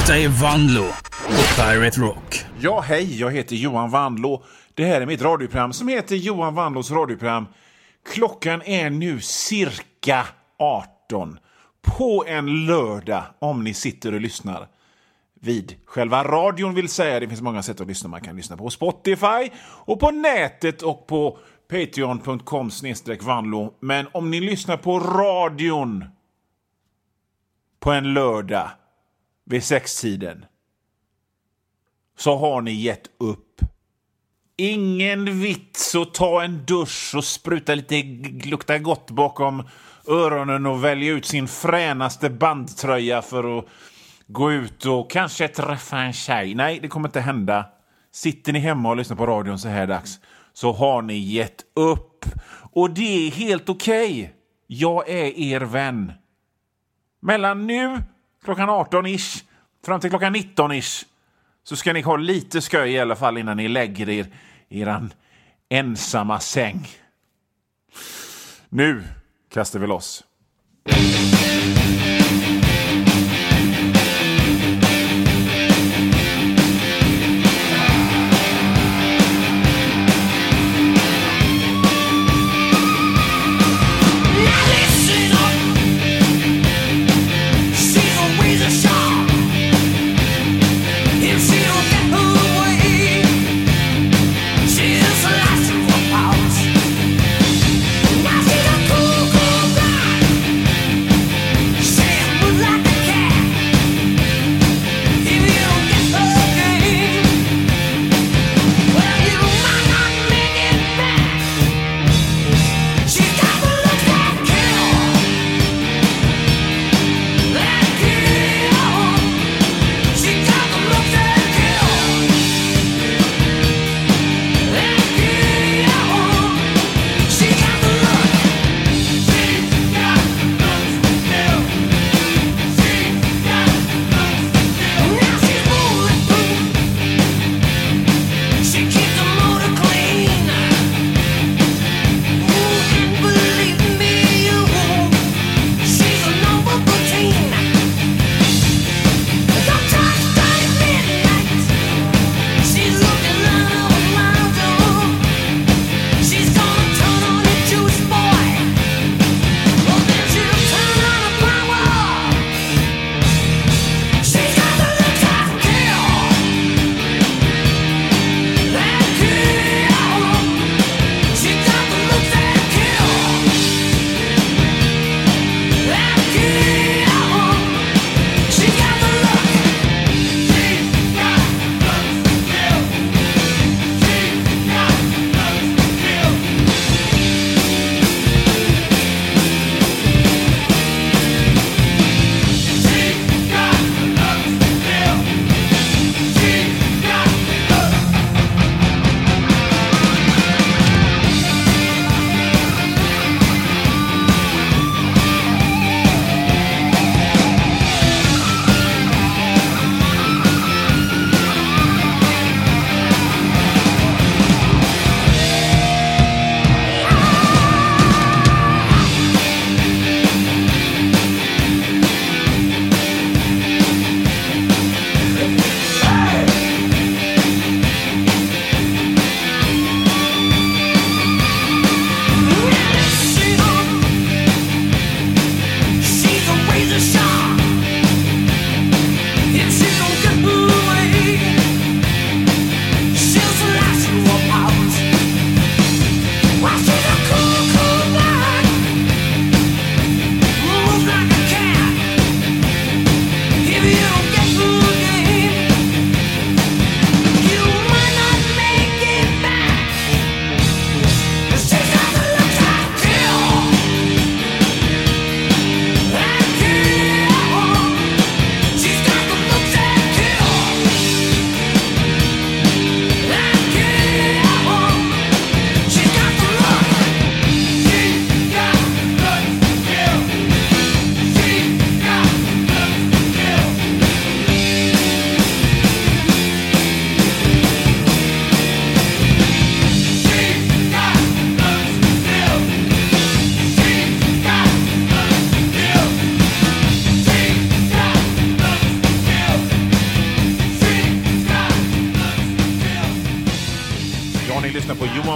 Detta är Vanlo på Pirate Rock. Ja, hej, jag heter Johan Vanlo. Det här är mitt radioprogram som heter Johan Vanlos radioprogram. Klockan är nu cirka 18 på en lördag om ni sitter och lyssnar vid själva radion vill säga. Det finns många sätt att lyssna. Man kan lyssna på Spotify och på nätet och på patreon.com/vanlo. Men om ni lyssnar på radion på en lördag vid 6-tiden så har ni gett upp. Ingen vits att ta en dusch och spruta lite lukta gott bakom öronen och välja ut sin fränaste bandtröja för att gå ut och kanske träffa en tjej. Nej, det kommer inte hända. Sitter ni hemma och lyssnar på radion så här dags så har ni gett upp. Och det är helt okej. Jag är er vän. Mellan nu, klockan 18-ish, fram till klockan 19-ish så ska ni ha lite sköj i alla fall innan ni lägger er i eran ensamma säng. Nu kastar vi loss.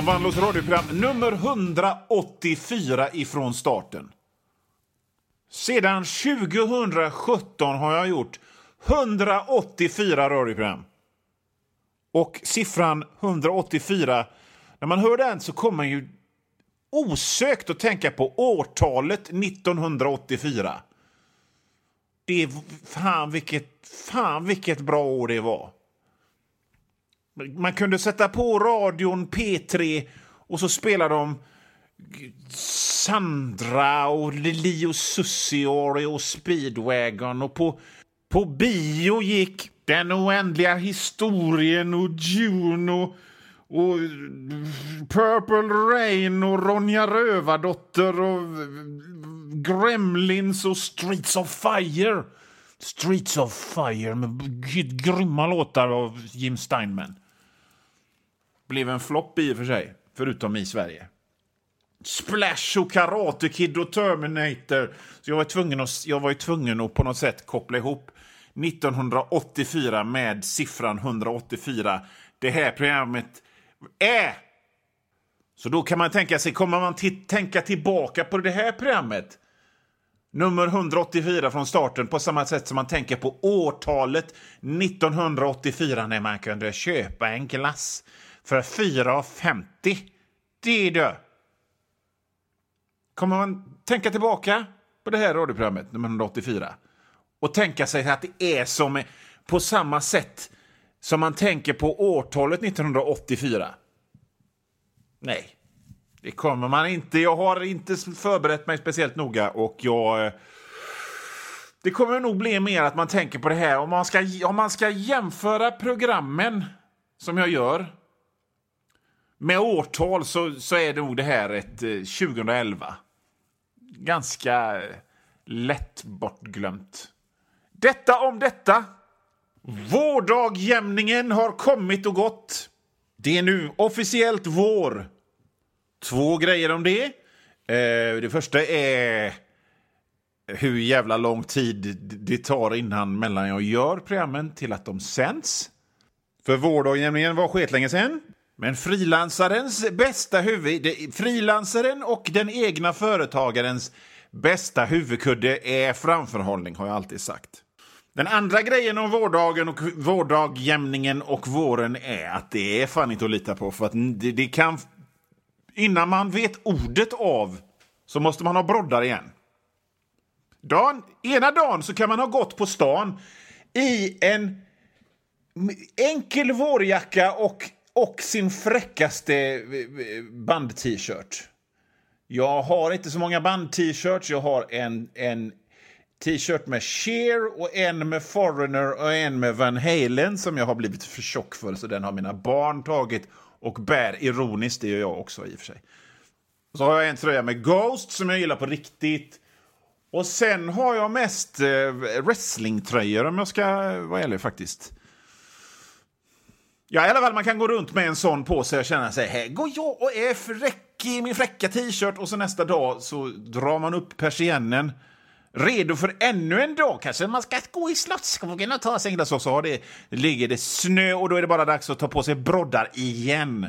17, Vanlos radioprogram nummer 184 ifrån starten. Sedan 2017 har jag gjort 184 radioprogram. Och siffran 184, när man hör den så kommer man ju osökt att tänka på årtalet 1984. Det är fan vilket bra år det var. Man kunde sätta på radion P3 och så spelade de Sandra och Lili och Susie och Speedwagon, och på bio gick Den oändliga historien och June och Purple Rain och Ronja Rövardotter och Gremlins och Streets of Fire. Streets of Fire med grymma låtar av Jim Steinman. Blev en flopp i och för sig, förutom i Sverige. Splash och Karate Kid och Terminator. Så jag var ju tvungen att på något sätt koppla ihop 1984 med siffran 184. Det här programmet är. Så då kan man tänka sig, kommer man tänka tillbaka på det här programmet, nummer 184 från starten, på samma sätt som man tänker på årtalet 1984 när man kunde köpa en glass för 4,50. Det är det. Kommer man tänka tillbaka på det här radioprogrammet nummer 184 och tänka sig att det är som på samma sätt som man tänker på årtalet 1984? Nej, det kommer man inte. Jag har inte förberett mig speciellt noga, och det kommer nog bli mer att man tänker på det här. Om man ska jämföra programmen som jag gör med årtal, så är det nog det här ett 2011. Ganska lätt bortglömt. Detta om detta. Vårdagjämningen har kommit och gått. Det är nu officiellt vår. 2 grejer om det. Det första är hur jävla lång tid det tar mellan jag gör programmen till att de sänds. För vårdagjämningen var skitlänge sedan. Men frilansarens bästa frilansaren och den egna företagarens bästa huvudkudde är framförhållning, har jag alltid sagt. Den andra grejen om vårdagen och vårdagjämningen och våren är att det är fan inte att lita på. För att det kan, innan man vet ordet av, så måste man ha broddar igen. Ena dagen så kan man ha gått på stan i en enkel vårjacka och sin fräckaste band-t-shirt. Jag har inte så många band-t-shirts. Jag har en t-shirt med Cher och en med Foreigner och en med Van Halen som jag har blivit för tjock för, så den har mina barn tagit och bär ironiskt. Det gör jag också i och för sig. Så har jag en tröja med Ghost som jag gillar på riktigt. Och sen har jag mest wrestlingtröjor, om jag ska vara ärlig faktiskt. Ja, i alla fall, man kan gå runt med en sån på sig och känna sig, här går jag och är fräck i min fräcka t-shirt, och så nästa dag så drar man upp persiennen, redo för ännu en dag. Kanske man ska gå i Slottsskogen och ta sig en glass, och så ligger det snö, och då är det bara dags att ta på sig broddar igen.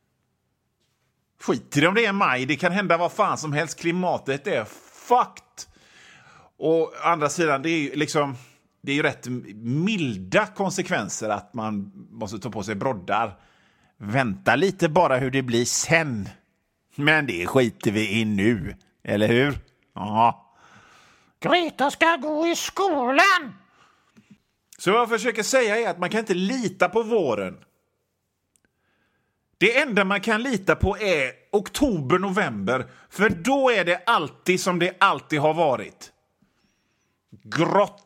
Skit i det om det är maj, det kan hända vad fan som helst, klimatet är fucked. Och andra sidan, det är ju rätt milda konsekvenser att man måste ta på sig broddar. Vänta lite bara hur det blir sen. Men det skiter vi i nu, eller hur? Ja. Greta ska gå i skolan! Så vad jag försöker säga är att man kan inte lita på våren. Det enda man kan lita på är oktober, november. För då är det alltid som det alltid har varit. Grått.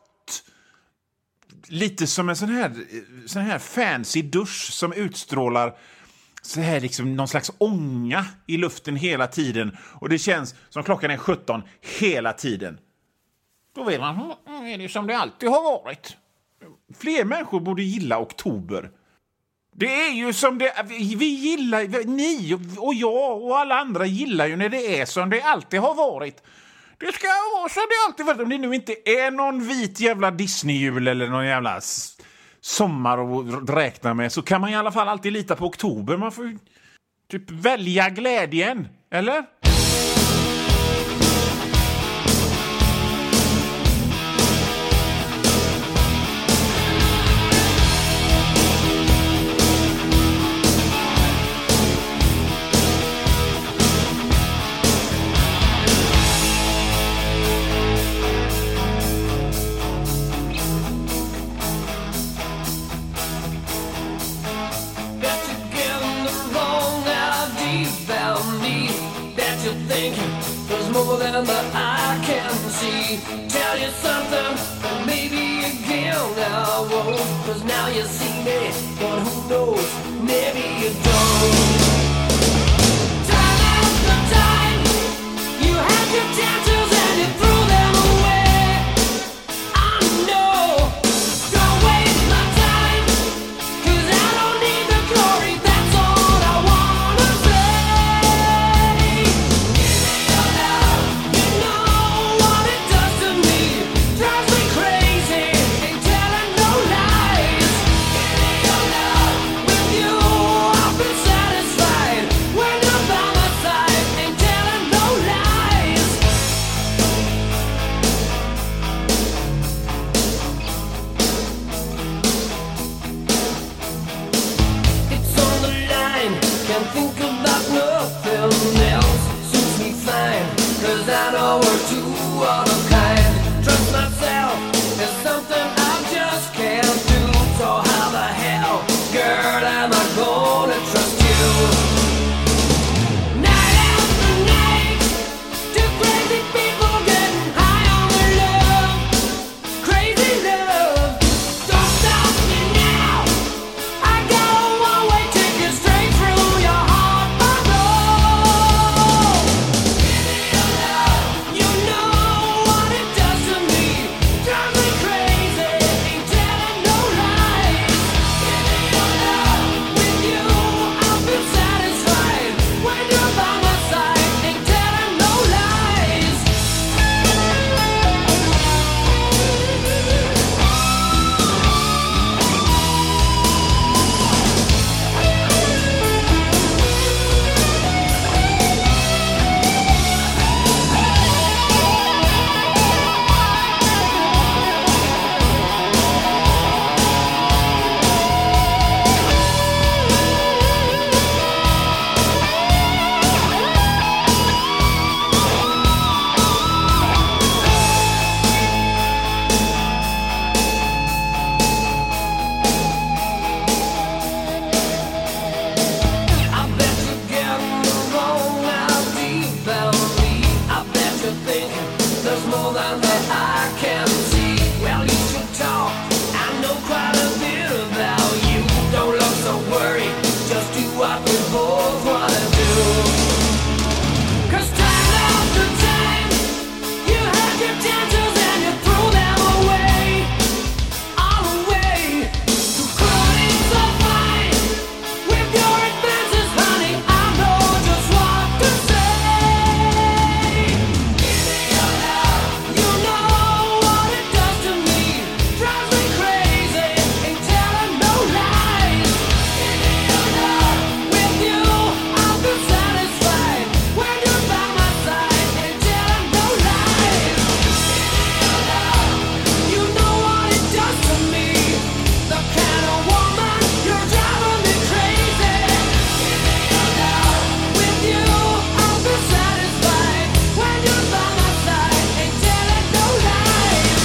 Lite som en sån här fancy dusch som utstrålar så här liksom någon slags ånga i luften hela tiden. Och det känns som klockan är 17 hela tiden. Då vet man, är det som det alltid har varit. Fler människor borde gilla oktober. Det är ju som det, vi gillar, ni och jag och alla andra gillar ju när det är som det alltid har varit. Det ska vara som det alltid varit. Om det nu inte är någon vit jävla Disney-jul eller någon jävla sommar att räkna med, så kan man i alla fall alltid lita på oktober. typ välja glädjen, eller? Than the eye can see. Tell you something, and maybe again I won't. 'Cause now you see me, but who knows, maybe you don't. Time after time, you had your chances and you threw them away. I know, don't waste my time, 'cause I don't need the glory, that's all I wanna say. Think about nothing else, suits me fine, 'cause I know we're two of a kind. Trust myself is something I just can't do. So how the hell, girl, am I gonna trust you? Night after night, two crazy people getting high on their love. Crazy love, don't stop me now. I got a one-way ticket straight through your heart, I know. You know what it does to me. Drives me crazy, ain't telling no lies. With you, I feel satisfied. When you're by my side, ain't telling no lies. I bet you're getting the wrong idea about me. I bet you're thinking there's more than that I can see. Well, you should talk. I know quite a bit about you. Don't look so worried. Just do what we both wanna do. 'Cause time after time, you had your chances and you threw them away. All away. You couldn't survive with your advances, honey. I know just what to say. Give me your love. You know what it does to me. Drives me crazy, ain't telling no lies. Give me your love. With you, I feel satisfied. When you're by my side, ain't telling no lies. You know what it does to me. The kind of woman you're driving me crazy. With you, I'll be satisfied. When you're by my side, ain't telling no lies.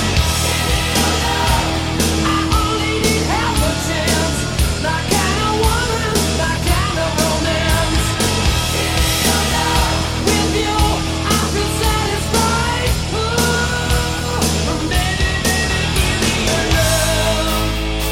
I only need half a chance. That kind of woman, that kind of romance. With you, I'll be satisfied. Ooh, baby, give me your love.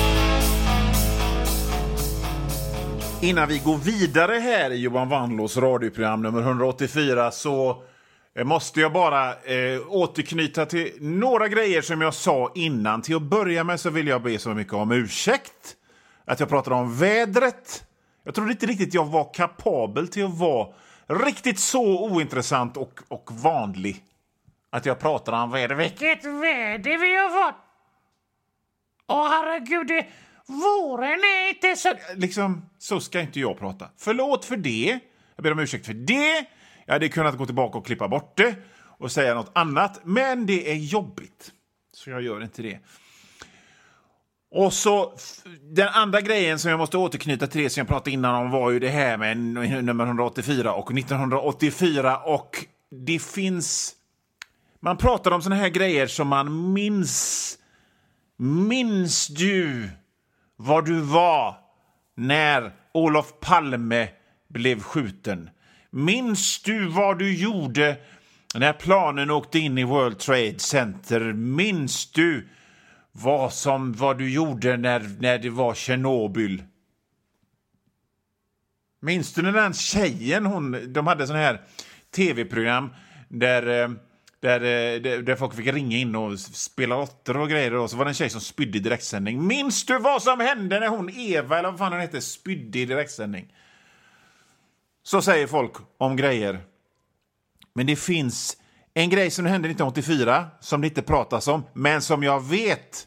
Innan vi går vidare här i Johan Wanlås radioprogram nummer 184 så måste jag bara återknyta till några grejer som jag sa innan. Till att börja med så vill jag be så mycket om ursäkt att jag pratade om vädret. Jag trodde inte riktigt jag var kapabel till att vara riktigt så ointressant och vanlig att jag pratade om väder. Vilket väder vi har fått! Åh herregud, våren är inte så... Liksom, så ska inte jag prata. Förlåt för det. Jag ber om ursäkt för det. Jag hade kunnat gå tillbaka och klippa bort det och säga något annat. Men det är jobbigt. Så jag gör inte det. Och så den andra grejen som jag måste återknyta till det som jag pratade innan om var ju det här med nummer 184 och 1984. Och det finns... Man pratar om såna här grejer som man minns. Minns du vad du var när Olof Palme blev skjuten? Minns du vad du gjorde när planen åkte in i World Trade Center? Minns du vad du gjorde när det var Tjernobyl? Minns du när den tjejen, de hade sån här tv-program där folk fick ringa in och spela lotter och grejer, och så var det en tjej som spydde i direktsändning. Minns du vad som hände när hon, Eva eller vad fan hon hette, spydde i direktsändning? Så säger folk om grejer. Men det finns en grej som hände 1984 som det inte pratas om, men som jag vet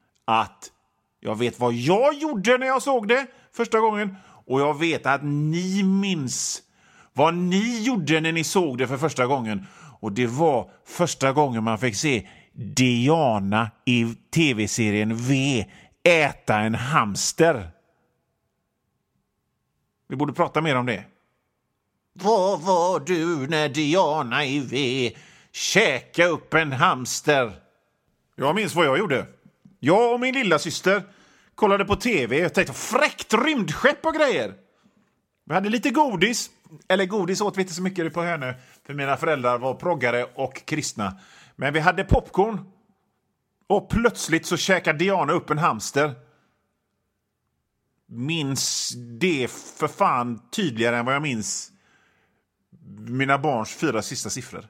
vad jag gjorde när jag såg det första gången, och jag vet att ni minns vad ni gjorde när ni såg det för första gången. Och det var första gången man fick se Diana i tv-serien V äta en hamster. Vi borde prata mer om det. Vad var du när Diana i V käka upp en hamster? Jag minns vad jag gjorde. Jag och min lilla syster kollade på tv och tänkte fräckt rymdskepp och grejer. Vi hade lite godis. Eller godis åt vi inte så mycket på Hönö, för mina föräldrar var proggare och kristna. Men vi hade popcorn. Och plötsligt så käkade Diana upp en hamster. Minns det för fan tydligare än vad jag minns mina barns 4 sista siffror.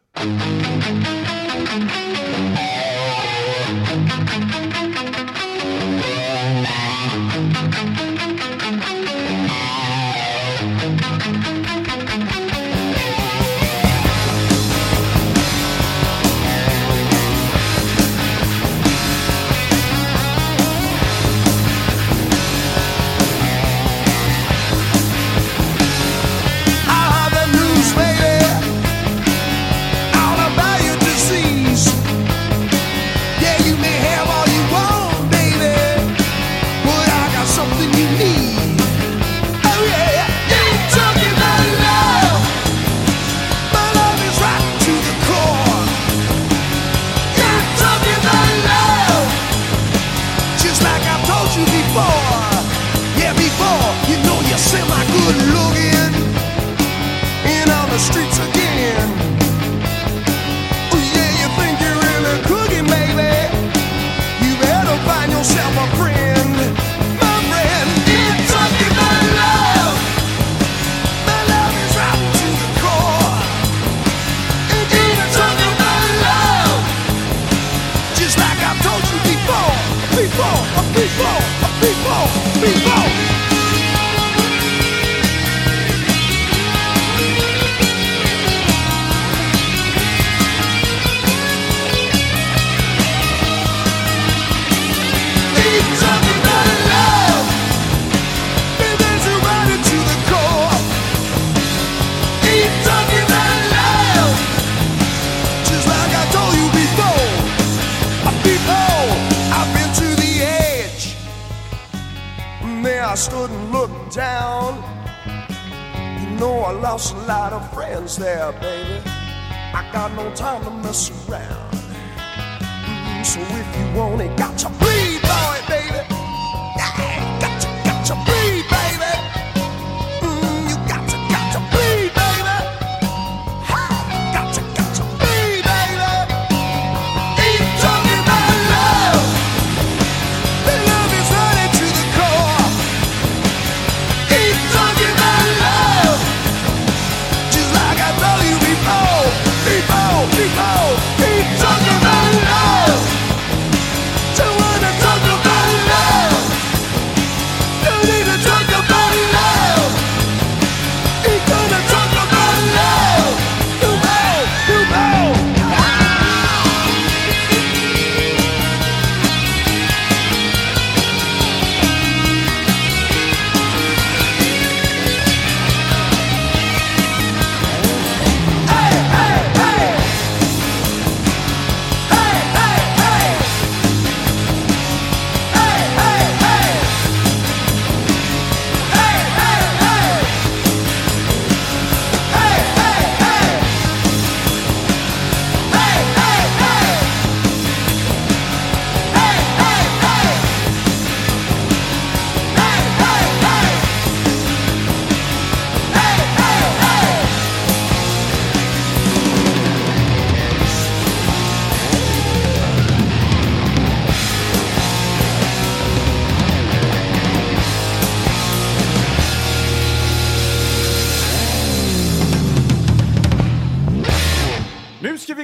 I stood and looked down. You know I lost a lot of friends there, baby. I got no time to mess around. So if you want it, got to bleed, boy, baby. Yeah, got to bleed, baby. You got to bleed, baby. Got to bleed, baby. Ain't talking about love. The love is running to the core. Ain't talking about love. Just like I told you before. Ain't talking about love. So what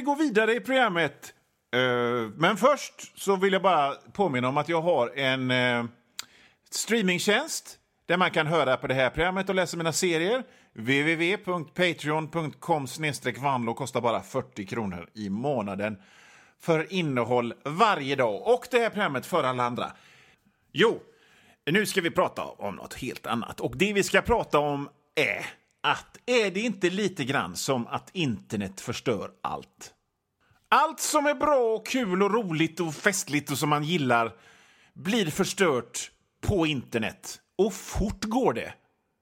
gå vidare i programmet. Men först så vill jag bara påminna om att jag har en streamingtjänst där man kan höra på det här programmet och läsa mina serier. www.patreon.com/vanlo kostar bara 40 kronor i månaden för innehåll varje dag. Och det här programmet för alla andra. Jo, nu ska vi prata om något helt annat. Och det vi ska prata om är det inte lite grann som att internet förstör allt? Allt som är bra och kul och roligt och festligt och som man gillar blir förstört på internet. Och fort går det.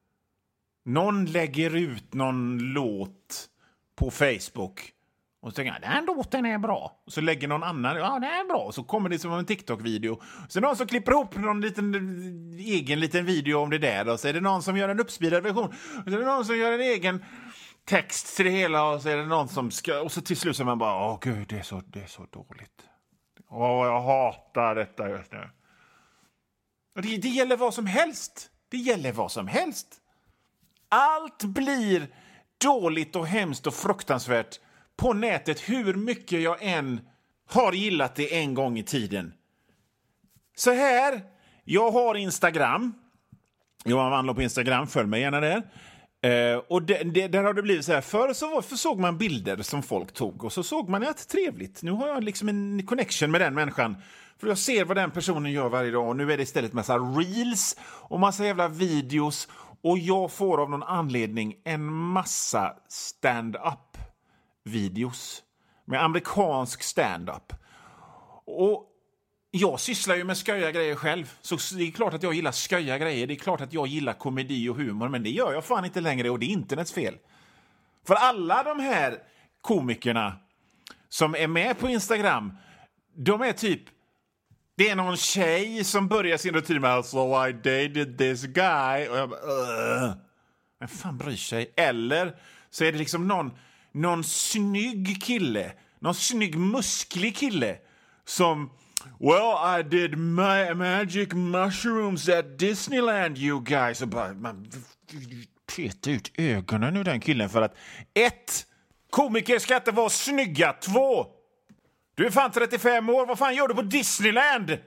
Någon lägger ut någon låt på Facebook och så tänker jag, den här låten är bra. Och så lägger någon annan, ja det är bra. Och så kommer det som en TikTok-video. Så någon som klipper ihop någon egen liten video om det där. Och så är det någon som gör en uppspeedad version. Och så är det någon som gör en egen text till det hela. Och så är det någon som ska... Och så till slut så man bara, åh gud, det är så dåligt. Åh, jag hatar detta just nu. Och det gäller vad som helst. Det gäller vad som helst. Allt blir dåligt och hemskt och fruktansvärt på nätet hur mycket jag än har gillat det en gång i tiden. Så här, jag har Instagram. Johan Vanlo på Instagram, följ mig gärna där. Och där har det blivit så här. Förr så såg man bilder som folk tog och så såg man att trevligt. Nu har jag liksom en connection med den människan. För jag ser vad den personen gör varje dag. Och nu är det istället massa reels och massa jävla videos. Och jag får av någon anledning en massa stand-up videos med amerikansk stand-up. Och jag sysslar ju med sköja grejer själv. Så det är klart att jag gillar sköja grejer. Det är klart att jag gillar komedi och humor. Men det gör jag fan inte längre och det är internets fel. För alla de här komikerna som är med på Instagram, de är typ... Det är någon tjej som börjar sin rutin med So I dated this guy. Och jag bara, vem fan bryr sig? Eller så är det liksom någon snygg kille. Någon snygg musklig kille. Som, well I did magic mushrooms at Disneyland you guys. Och bara, man petar ut ögonen ur den killen. För att 1. Komiker ska inte vara snygga. 2. Du är fan 35 år, vad fan gör du på Disneyland?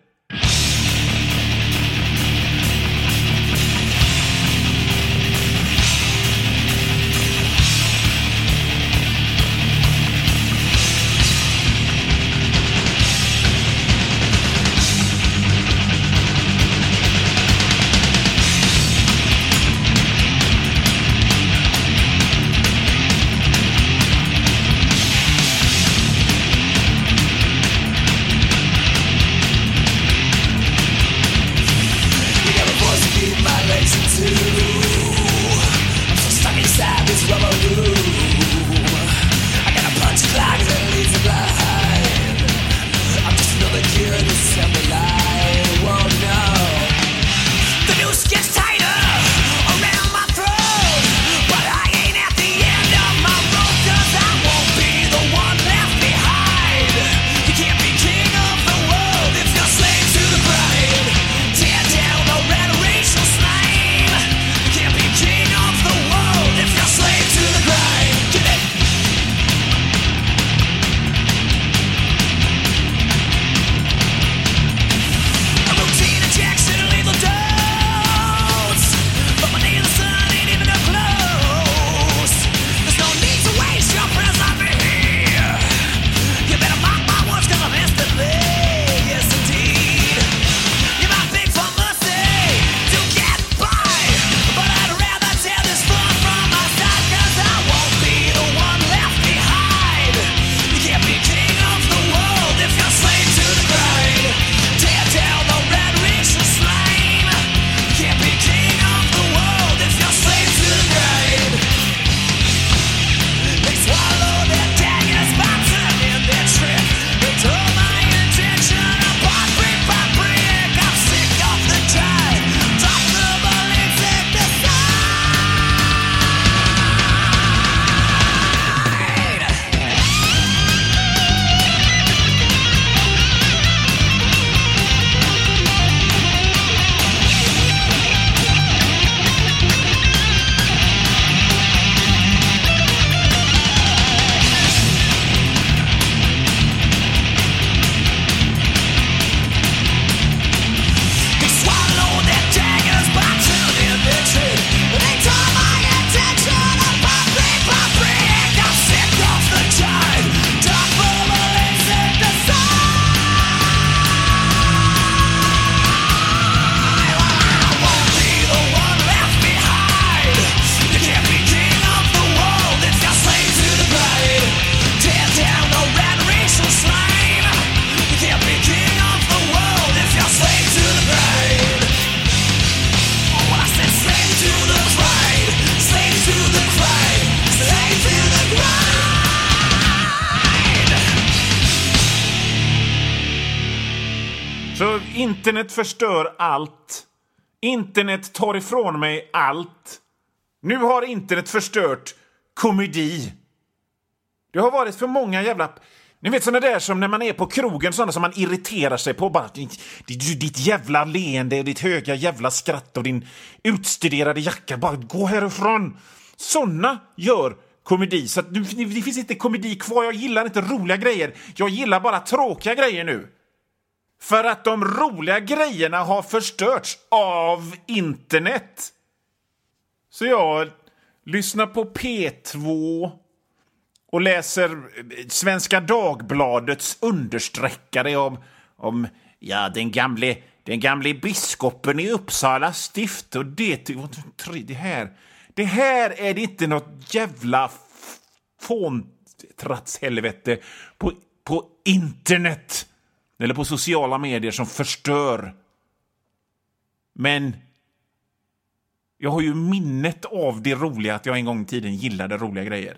Så internet förstör allt. Internet tar ifrån mig allt. Nu har internet förstört komedi. Det har varit för många jävla... Ni vet sådana där som när man är på krogen, sådana som man irriterar sig på. Bara ditt jävla leende, ditt höga jävla skratt och din utstuderade jacka. Bara gå härifrån. Sådana gör komedi. Så att det finns inte komedi kvar. Jag gillar inte roliga grejer. Jag gillar bara tråkiga grejer nu. För att de roliga grejerna har förstörts av internet. Så jag lyssnar på P2 och läser Svenska Dagbladets understreckare om den gamle biskopen i Uppsala stift. Och det här är det inte något jävla fåntratshelvete på internet eller på sociala medier som förstör. Men jag har ju minnet av det roliga, att jag en gång i tiden gillade roliga grejer.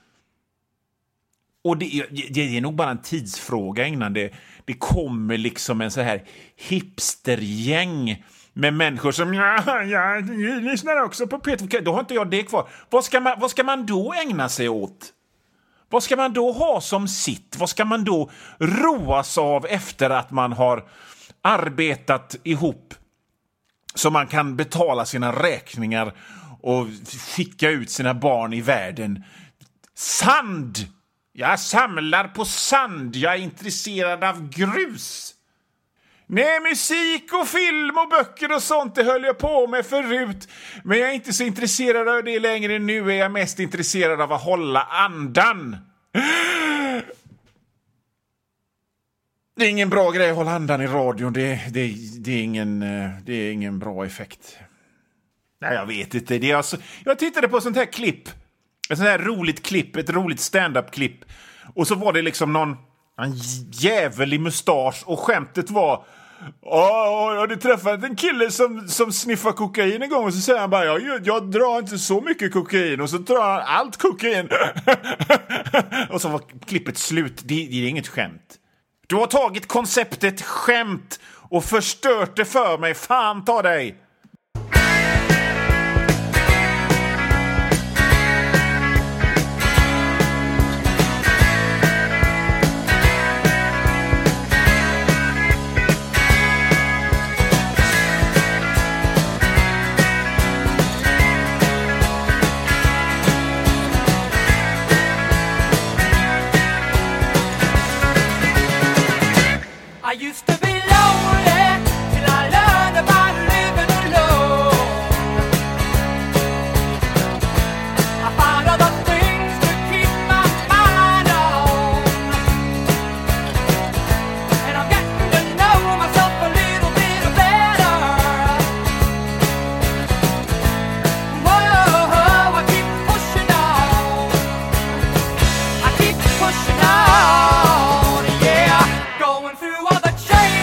Och det är nog bara en tidsfråga innan det kommer liksom en så här hipstergäng med människor som jag lyssnar också på Peter. Då har inte jag det kvar. Vad ska man då ägna sig åt? Vad ska man då ha som sitt? Vad ska man då roas av efter att man har arbetat ihop så man kan betala sina räkningar och skicka ut sina barn i världen? Sand! Jag samlar på sand. Jag är intresserad av grus. Nej, musik och film och böcker och sånt, det höll jag på med förut. Men jag är inte så intresserad av det längre. Nu är jag mest intresserad av att hålla andan. Det är ingen bra grej att hålla andan i radion. Det är ingen bra effekt. Nej, jag vet inte. Det är alltså, jag tittade på sånt här klipp. Ett sånt här roligt klipp, ett roligt stand-up-klipp. Och så var det liksom en jävel i mustasch. Och skämtet var... jag hade träffat en kille som sniffar kokain en gång. Och så säger han bara, jag drar inte så mycket kokain. Och så drar han allt kokain. Och så var klippet slut. Det är inget skämt. Du har tagit konceptet skämt och förstört det för mig. Fan ta dig! I used to be lonely till I learned about living alone. I found other things to keep my mind on, and I'm getting to know myself a little bit better. Whoa, I keep pushing on. I keep pushing on, yeah, going through all the change.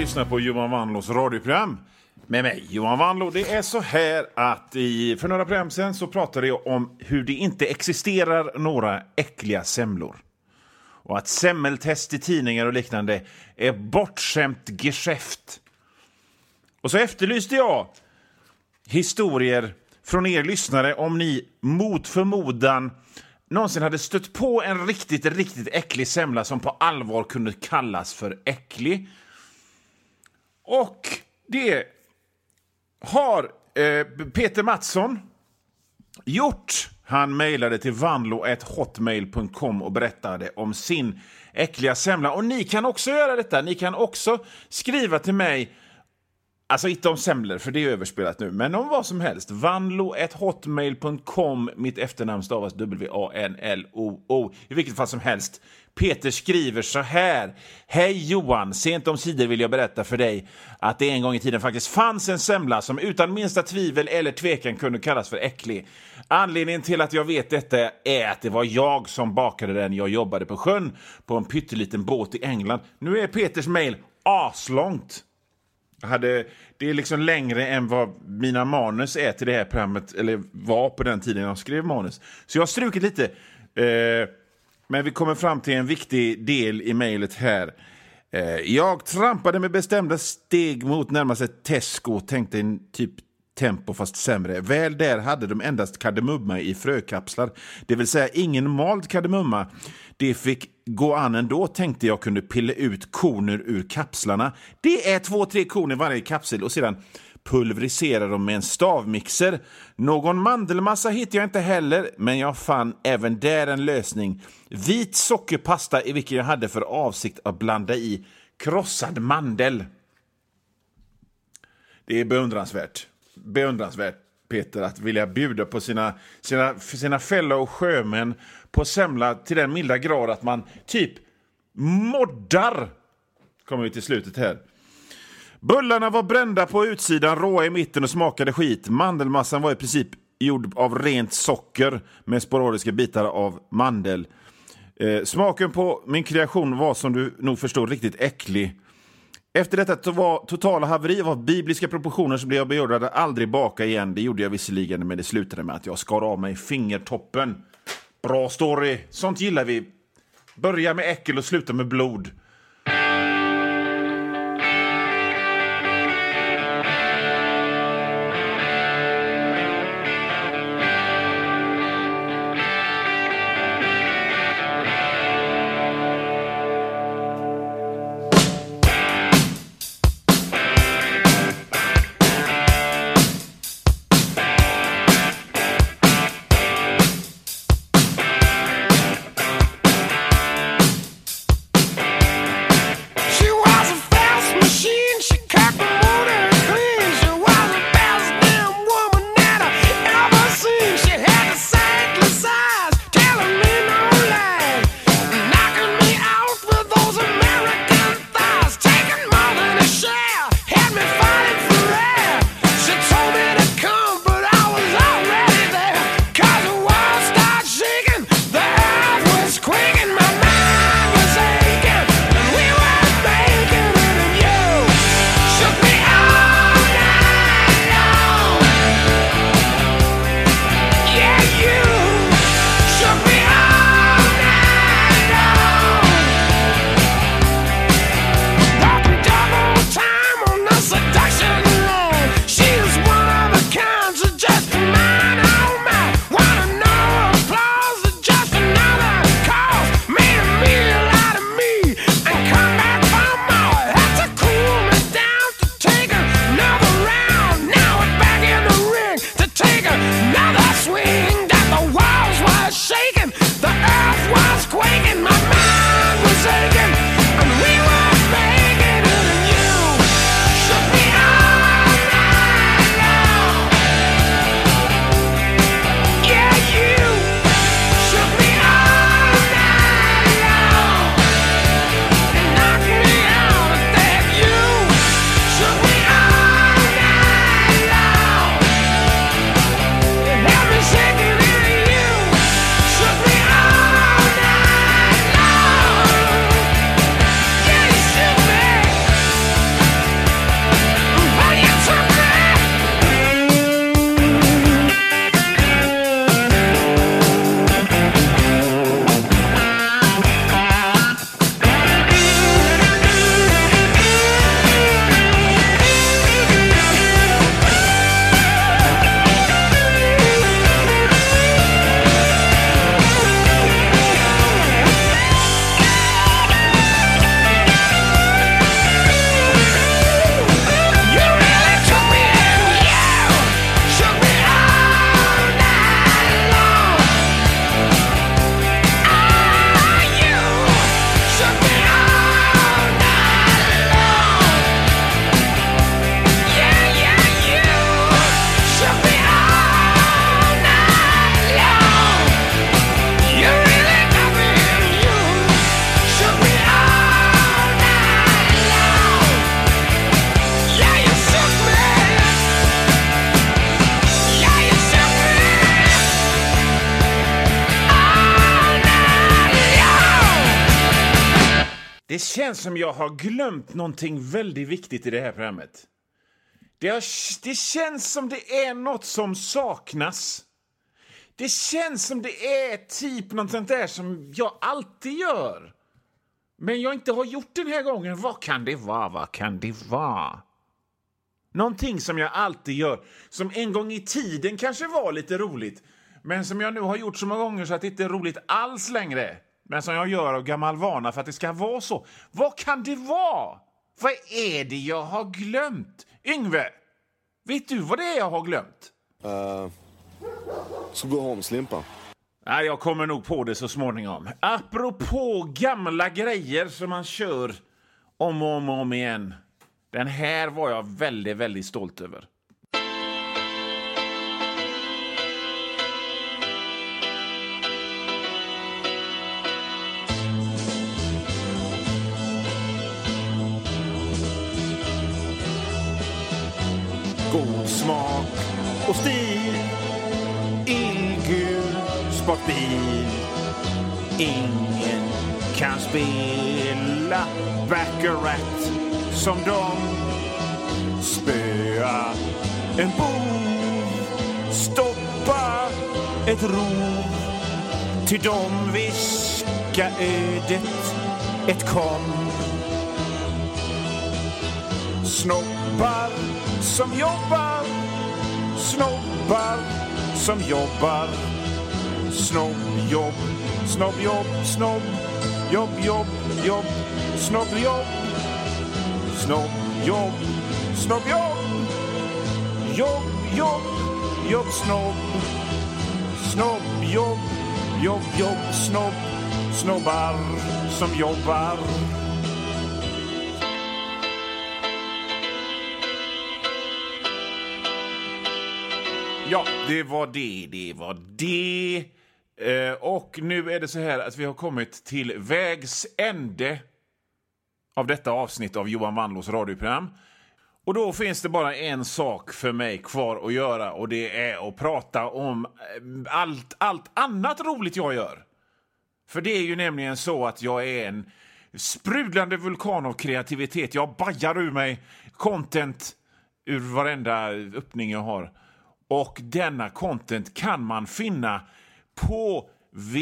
lyssnar på Johan Wanlås radioprogram med mig, Johan Wanlå. Det är så här att för några program sen så pratade jag om hur det inte existerar några äckliga semlor. Och att semmeltest i tidningar och liknande är bortskämt geschäft. Och så efterlyste jag historier från er lyssnare om ni mot förmodan någonsin hade stött på en riktigt äcklig semla som på allvar kunde kallas för äcklig. Och det har Peter Mattsson gjort. Han mejlade till vanlo@hotmail.com och berättade om sin äckliga semla. Och ni kan också göra detta. Ni kan också skriva till mig. Alltså inte om semlor, för det är överspelat nu. Men om vad som helst. vanlo@hotmail.com. Mitt efternamn stavas WANLOO. I vilket fall som helst. Peter skriver så här. Hej Johan, sent om sidor vill jag berätta för dig att det en gång i tiden faktiskt fanns en semla som utan minsta tvivel eller tvekan kunde kallas för äcklig. Anledningen till att jag vet detta är att det var jag som bakade den. Jag jobbade på sjön på en pytteliten båt i England. Nu är Peters mejl aslångt. Det är liksom längre än vad mina manus är till det här programmet, eller var på den tiden jag skrev manus. Så jag har strukit lite, men vi kommer fram till en viktig del i mejlet här. Jag trampade med bestämda steg mot närmaste Tesco och tänkte en typ tempo fast sämre. Väl där hade de endast kardemumma i frökapslar, det vill säga ingen mald kardemumma. Det fick gå an ändå, tänkte jag kunde pilla ut koner ur kapslarna. Det är 2-3 koner i varje kapsel och sedan pulverisera dem med en stavmixer. Någon mandelmassa hittade jag inte heller, men jag fann även där en lösning. Vit sockerpasta i vilken jag hade för avsikt att blanda i krossad mandel. Det är beundransvärt. Beundransvärt, Peter, att vilja bjuda på sina fellow sjömän på semla till den milda grad att man typ moddar. Kommer vi till slutet här. Bullarna var brända på utsidan, råa i mitten och smakade skit. Mandelmassan var i princip gjord av rent socker med sporadiska bitar av mandel. Smaken på min kreation var, som du nog förstår, riktigt äcklig. Efter detta totala haveri av bibliska proportioner så blev jag beordrad att aldrig baka igen. Det gjorde jag visserligen, men det slutade med att jag skar av mig fingertoppen. Bra story. Sånt gillar vi. Börja med äckel och sluta med blod. Det känns som jag har glömt någonting väldigt viktigt i det här programmet. Det känns som det är något som saknas. Det känns som det är typ något sånt där som jag alltid gör. Men jag inte har gjort den här gången. Vad kan det vara? Vad kan det vara? Någonting som jag alltid gör. Som en gång i tiden kanske var lite roligt. Men som jag nu har gjort så många gånger så att det inte är roligt alls längre. Men som jag gör av gammal vana för att det ska vara så. Vad kan det vara? Vad är det jag har glömt? Yngve, vet du vad det är jag har glömt? Så gå hem, Slimpa. Nej, jag kommer nog på det så småningom. Apropå gamla grejer som man kör om och om igen. Den här var jag väldigt, väldigt stolt över. God smak och stil, illgul sportbil. Ingen kan spela Baccarat som de. Spöa en bov, stoppa ett rov. Till dem viska ödet ett kom. Snobbar som jobbar, snobbar som jobbar. Snobbjobb, snobbjobb, snobb, jobb, jobb, jobb, snobbjobb. Snobbjobb, snobbjobb, jobb, jobb, jobb, snobb. Snobbjobb, jobb, jobb, snobb, snobbar som jobbar. Ja, det var det. Och nu är det så här att vi har kommit till vägs ände av detta avsnitt av Johan Wanlås radioprogram. Och då finns det bara en sak för mig kvar att göra, och det är att prata om allt annat roligt jag gör. För det är ju nämligen så att jag är en sprudlande vulkan av kreativitet. Jag bajar ur mig content ur varenda öppning jag har. Och denna content kan man finna på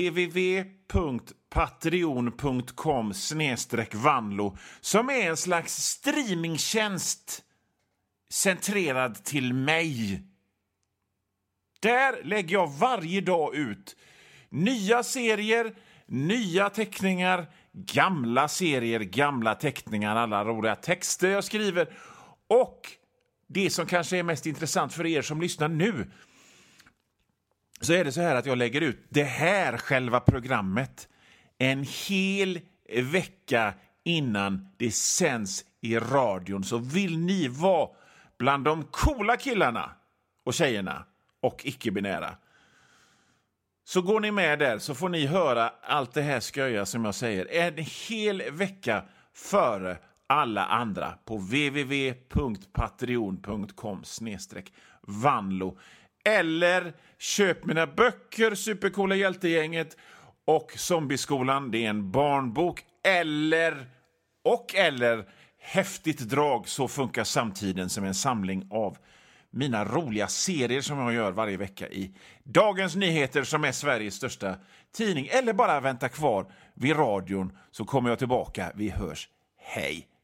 www.patreon.com/Vanlo, som är en slags streamingtjänst centrerad till mig. Där lägger jag varje dag ut nya serier, nya teckningar, gamla serier, gamla teckningar, alla roliga texter jag skriver. Och det som kanske är mest intressant för er som lyssnar nu, så är det så här att jag lägger ut det här själva programmet en hel vecka innan det sänds i radion. Så vill ni vara bland de coola killarna och tjejerna och icke-binära, så går ni med där, så får ni höra allt det här sköja som jag säger en hel vecka före alla andra på www.patreon.com/Vanlo. Eller köp mina böcker, Supercoola hjältegänget och Zombieskolan, det är en barnbok. Eller Häftigt drag, så funkar samtiden, som en samling av mina roliga serier som jag gör varje vecka i Dagens Nyheter, som är Sveriges största tidning. Eller bara vänta kvar vid radion, så kommer jag tillbaka. Vi hörs. Hej!